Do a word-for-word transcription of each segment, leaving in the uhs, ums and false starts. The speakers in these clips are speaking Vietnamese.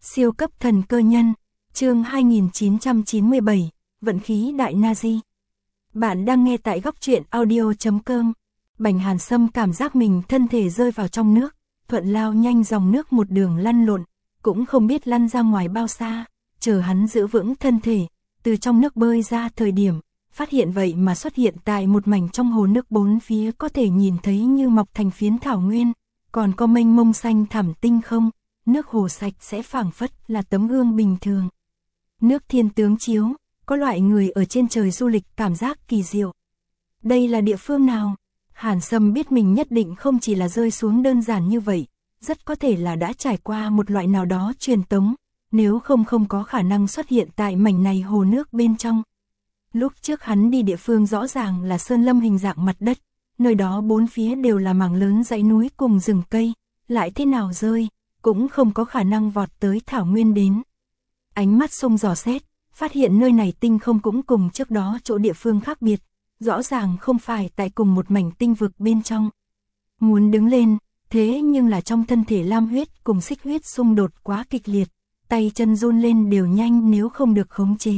Siêu cấp thần cơ nhân, chương hai nghìn chín trăm chín mươi bảy, vận khí đại Nazi. Bạn đang nghe tại góc truyện audio chấm com. Bành Hàn Sâm cảm giác mình thân thể rơi vào trong nước, thuận lao nhanh dòng nước một đường lăn lộn, cũng không biết lăn ra ngoài bao xa, chờ hắn giữ vững thân thể, từ trong nước bơi ra thời điểm, phát hiện vậy mà xuất hiện tại một mảnh trong hồ nước bốn phía có thể nhìn thấy như mọc thành phiến thảo nguyên, còn có mênh mông xanh thẳm tinh không. Nước hồ sạch sẽ phảng phất là tấm gương bình thường. Nước thiên tướng chiếu, có loại người ở trên trời du lịch cảm giác kỳ diệu. Đây là địa phương nào? Hàn Sâm biết mình nhất định không chỉ là rơi xuống đơn giản như vậy, rất có thể là đã trải qua một loại nào đó truyền tống, nếu không không có khả năng xuất hiện tại mảnh này hồ nước bên trong. Lúc trước hắn đi địa phương rõ ràng là sơn lâm hình dạng mặt đất, nơi đó bốn phía đều là mảng lớn dãy núi cùng rừng cây, lại thế nào rơi cũng không có khả năng vọt tới thảo nguyên đến. Ánh mắt xông dò xét, phát hiện nơi này tinh không cũng cùng trước đó chỗ địa phương khác biệt, rõ ràng không phải tại cùng một mảnh tinh vực bên trong. Muốn đứng lên, thế nhưng là trong thân thể lam huyết cùng xích huyết xung đột quá kịch liệt, tay chân run lên đều nhanh nếu không được khống chế.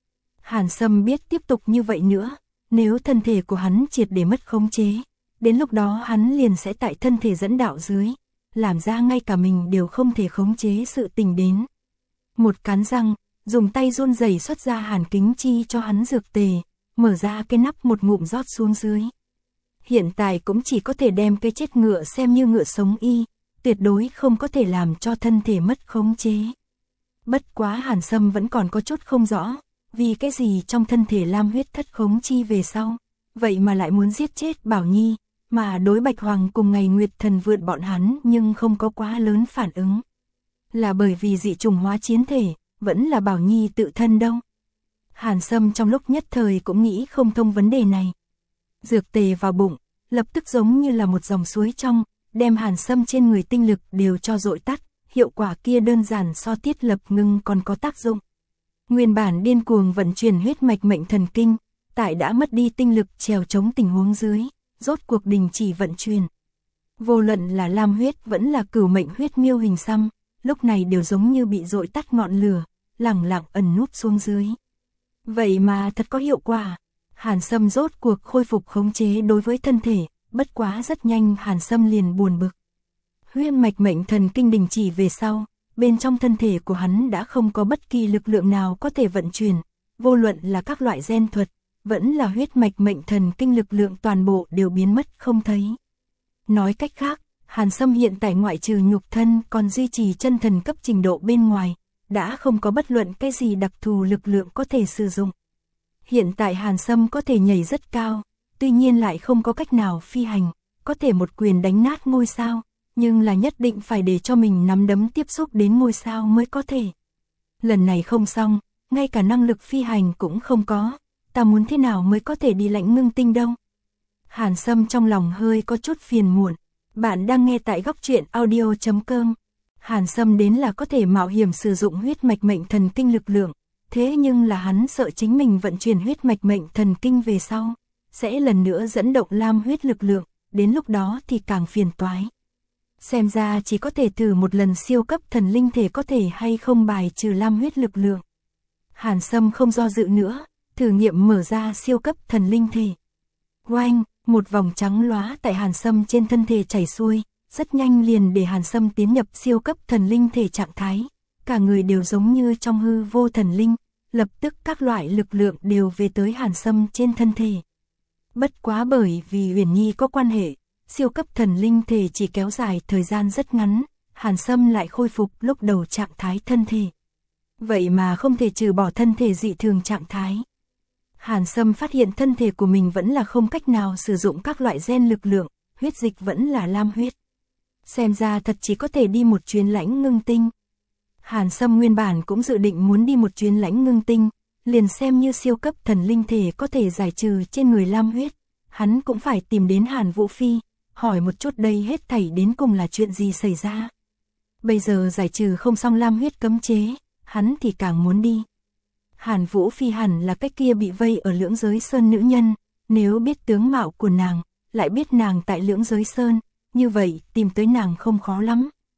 Hàn Sâm biết tiếp tục như vậy nữa, nếu thân thể của hắn triệt để mất khống chế, đến lúc đó hắn liền sẽ tại thân thể dẫn đạo dưới, làm ra ngay cả mình đều không thể khống chế sự tình đến. Một cắn răng, dùng tay run rẩy xuất ra hàn kính chi cho hắn dược tề, mở ra cái nắp một ngụm rót xuống dưới. Hiện tại cũng chỉ có thể đem cái chết ngựa xem như ngựa sống y, tuyệt đối không có thể làm cho thân thể mất khống chế. Bất quá Hàn Sâm vẫn còn có chút không rõ, vì cái gì trong thân thể lam huyết thất khống chi về sau, vậy mà lại muốn giết chết Bảo Nhi. Mà đối Bạch Hoàng cùng ngày Nguyệt Thần vượn bọn hắn nhưng không có quá lớn phản ứng. Là bởi vì dị trùng hóa chiến thể, vẫn là Bảo Nhi tự thân đâu. Hàn Sâm trong lúc nhất thời cũng nghĩ không thông vấn đề này. Dược tề vào bụng, lập tức giống như là một dòng suối trong, đem Hàn Sâm trên người tinh lực đều cho dội tắt, hiệu quả kia đơn giản so Tiết Lập Ngưng còn có tác dụng. Nguyên bản điên cuồng vận chuyển huyết mạch mệnh thần kinh, tại đã mất đi tinh lực trèo chống tình huống dưới, rốt cuộc đình chỉ vận chuyển. Vô luận là lam huyết vẫn là cửu mệnh huyết miêu hình xăm, lúc này đều giống như bị dội tắt ngọn lửa, lẳng lặng ẩn núp xuống dưới. Vậy mà thật có hiệu quả. Hàn Sâm rốt cuộc khôi phục khống chế đối với thân thể, bất quá rất nhanh Hàn Sâm liền buồn bực. Huyết mạch mệnh thần kinh đình chỉ về sau, bên trong thân thể của hắn đã không có bất kỳ lực lượng nào có thể vận chuyển, vô luận là các loại gen thuật, vẫn là huyết mạch mệnh thần kinh lực lượng toàn bộ đều biến mất không thấy. Nói cách khác, Hàn Sâm hiện tại ngoại trừ nhục thân còn duy trì chân thần cấp trình độ bên ngoài, đã không có bất luận cái gì đặc thù lực lượng có thể sử dụng. Hiện tại Hàn Sâm có thể nhảy rất cao, tuy nhiên lại không có cách nào phi hành, có thể một quyền đánh nát ngôi sao, nhưng là nhất định phải để cho mình nắm đấm tiếp xúc đến ngôi sao mới có thể. Lần này không xong, ngay cả năng lực phi hành cũng không có. Ta muốn thế nào mới có thể đi lãnh ngưng tinh đâu? Hàn Sâm trong lòng hơi có chút phiền muộn. Bạn đang nghe tại góc truyện audio chấm com. Hàn Sâm đến là có thể mạo hiểm sử dụng huyết mạch mệnh thần kinh lực lượng, thế nhưng là hắn sợ chính mình vận chuyển huyết mạch mệnh thần kinh về sau, sẽ lần nữa dẫn động lam huyết lực lượng, đến lúc đó thì càng phiền toái. Xem ra chỉ có thể thử một lần siêu cấp thần linh thể có thể hay không bài trừ lam huyết lực lượng. Hàn Sâm không do dự nữa, thử nghiệm mở ra siêu cấp thần linh thể. Oanh, một vòng trắng lóa tại Hàn Sâm trên thân thể chảy xuôi, rất nhanh liền để Hàn Sâm tiến nhập siêu cấp thần linh thể trạng thái, cả người đều giống như trong hư vô thần linh, lập tức các loại lực lượng đều về tới Hàn Sâm trên thân thể. Bất quá bởi vì Uyển Nhi có quan hệ, siêu cấp thần linh thể chỉ kéo dài thời gian rất ngắn, Hàn Sâm lại khôi phục lúc đầu trạng thái thân thể. Vậy mà không thể trừ bỏ thân thể dị thường trạng thái. Hàn Sâm phát hiện thân thể của mình vẫn là không cách nào sử dụng các loại gen lực lượng, huyết dịch vẫn là lam huyết. Xem ra thật chỉ có thể đi một chuyến lãnh ngưng tinh. Hàn Sâm nguyên bản cũng dự định muốn đi một chuyến lãnh ngưng tinh, liền xem như siêu cấp thần linh thể có thể giải trừ trên người lam huyết. Hắn cũng phải tìm đến Hàn Vũ Phi, hỏi một chút đây hết thảy đến cùng là chuyện gì xảy ra. Bây giờ giải trừ không xong lam huyết cấm chế, hắn thì càng muốn đi. Hàn Vũ Phi hẳn là cái kia bị vây ở Lưỡng Giới Sơn nữ nhân, nếu biết tướng mạo của nàng, lại biết nàng tại Lưỡng Giới Sơn, như vậy tìm tới nàng không khó lắm,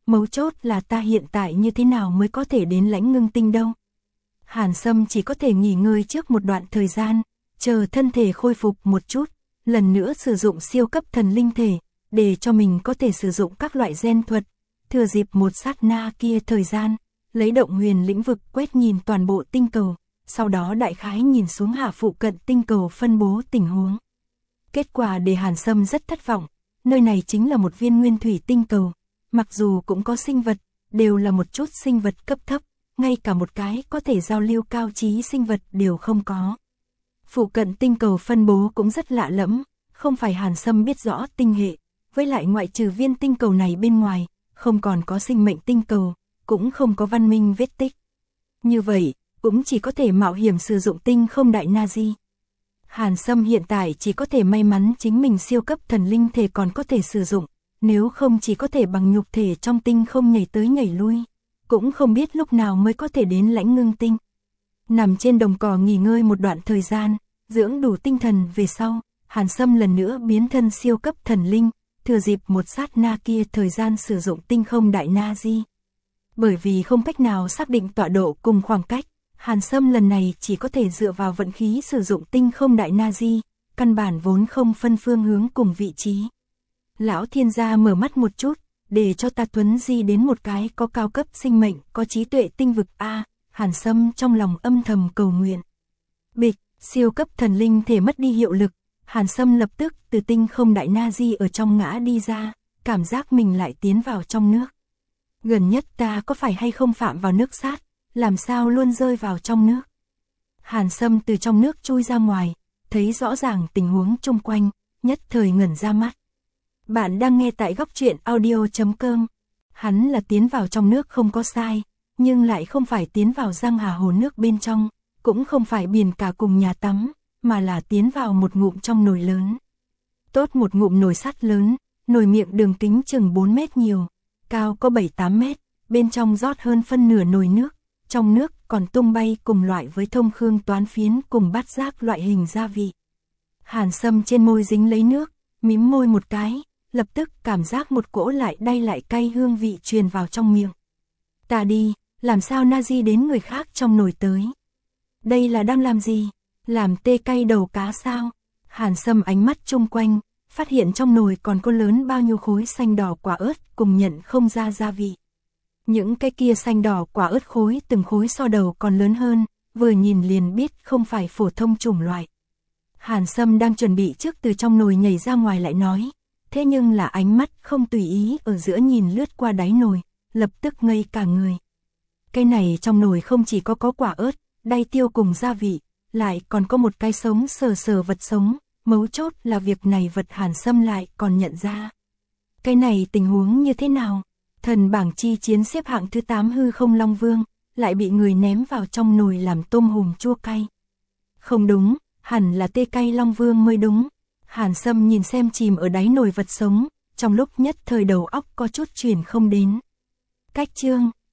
mấu chốt là ta hiện tại như thế nào mới có thể đến Lãnh Ngưng Tinh đâu. Hàn Sâm chỉ có thể nghỉ ngơi trước một đoạn thời gian, chờ thân thể khôi phục một chút, lần nữa sử dụng siêu cấp thần linh thể, để cho mình có thể sử dụng các loại gen thuật, thừa dịp một sát na kia thời gian, lấy động huyền lĩnh vực quét nhìn toàn bộ tinh cầu, sau đó đại khái nhìn xuống hạ phụ cận tinh cầu phân bố tình huống. Kết quả để Hàn Sâm rất thất vọng, nơi này chính là một viên nguyên thủy tinh cầu, mặc dù cũng có sinh vật, đều là một chút sinh vật cấp thấp, ngay cả một cái có thể giao lưu cao trí sinh vật đều không có. Phụ cận tinh cầu phân bố cũng rất lạ lẫm, không phải Hàn Sâm biết rõ tinh hệ, với lại ngoại trừ viên tinh cầu này bên ngoài, không còn có sinh mệnh tinh cầu, cũng không có văn minh vết tích. Như vậy, cũng chỉ có thể mạo hiểm sử dụng tinh không đại Nazi. Hàn Sâm hiện tại chỉ có thể may mắn chính mình siêu cấp thần linh thể còn có thể sử dụng, nếu không chỉ có thể bằng nhục thể trong tinh không nhảy tới nhảy lui, cũng không biết lúc nào mới có thể đến Lãnh Ngưng Tinh. Nằm trên đồng cỏ nghỉ ngơi một đoạn thời gian, dưỡng đủ tinh thần về sau, Hàn Sâm lần nữa biến thân siêu cấp thần linh, thừa dịp một sát na kia thời gian sử dụng tinh không đại Nazi. Bởi vì không cách nào xác định tọa độ cùng khoảng cách, Hàn Sâm lần này chỉ có thể dựa vào vận khí sử dụng tinh không đại Nazi, căn bản vốn không phân phương hướng cùng vị trí. Lão thiên gia mở mắt một chút, để cho ta tuấn di đến một cái có cao cấp sinh mệnh, có trí tuệ tinh vực A, Hàn Sâm trong lòng âm thầm cầu nguyện. Bịch, siêu cấp thần linh thể mất đi hiệu lực, Hàn Sâm lập tức từ tinh không đại Nazi ở trong ngã đi ra, cảm giác mình lại tiến vào trong nước. Gần nhất ta có phải hay không phạm vào nước sát, làm sao luôn rơi vào trong nước. Hàn Sâm từ trong nước chui ra ngoài, thấy rõ ràng tình huống chung quanh, nhất thời ngẩn ra mắt. Bạn đang nghe tại góc truyện audio chấm com. Hắn là tiến vào trong nước không có sai, nhưng lại không phải tiến vào giang hà hồ nước bên trong, cũng không phải biển cả cùng nhà tắm, mà là tiến vào một ngụm trong nồi lớn. Tốt một ngụm nồi sắt lớn, nồi miệng đường kính chừng bốn mét nhiều, cao có bảy tám mét, bên trong rót hơn phân nửa nồi nước, trong nước còn tung bay cùng loại với thông khương toán phiến cùng bát giác loại hình gia vị. Hàn Sâm trên môi dính lấy nước, mím môi một cái, lập tức cảm giác một cỗ lại đay lại cay hương vị truyền vào trong miệng. Ta đi, làm sao Nazi đến người khác trong nồi tới? Đây là đang làm gì? Làm tê cay đầu cá sao? Hàn Sâm ánh mắt chung quanh, phát hiện trong nồi còn có lớn bao nhiêu khối xanh đỏ quả ớt cùng nhận không ra gia vị. Những cái kia xanh đỏ quả ớt khối từng khối so đầu còn lớn hơn, vừa nhìn liền biết không phải phổ thông chủng loại. Hàn Sâm đang chuẩn bị trước từ trong nồi nhảy ra ngoài lại nói, thế nhưng là ánh mắt không tùy ý ở giữa nhìn lướt qua đáy nồi, lập tức ngây cả người. Cái này trong nồi không chỉ có có quả ớt, đay tiêu cùng gia vị, lại còn có một cái sống sờ sờ vật sống, mấu chốt là việc này vật Hàn Sâm lại còn nhận ra. Cái này tình huống như thế nào? Thần bảng chi chiến xếp hạng thứ tám hư không Long Vương, lại bị người ném vào trong nồi làm tôm hùm chua cay. Không đúng, hẳn là tê cay Long Vương mới đúng. Hàn Sâm nhìn xem chìm ở đáy nồi vật sống, trong lúc nhất thời đầu óc có chút chuyển không đến. Cách chương